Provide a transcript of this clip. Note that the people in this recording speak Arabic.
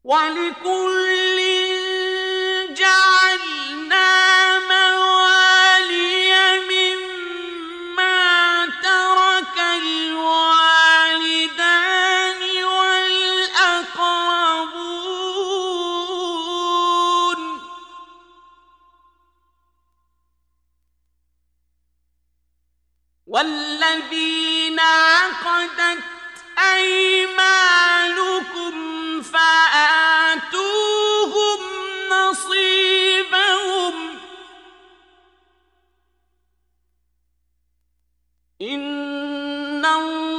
وَلِكُلٍّ جَعَلْنَا مَوَالِيَ مِمَّا تَرَكَ الْوَالِدَانِ وَالْأَقْرَبُونَ وَالَّذِينَ عَقَدَتْ أَيْمَانُكُمْ فَآتُوهُمْ نَصِيبَهُمْ ۚ إِنَّ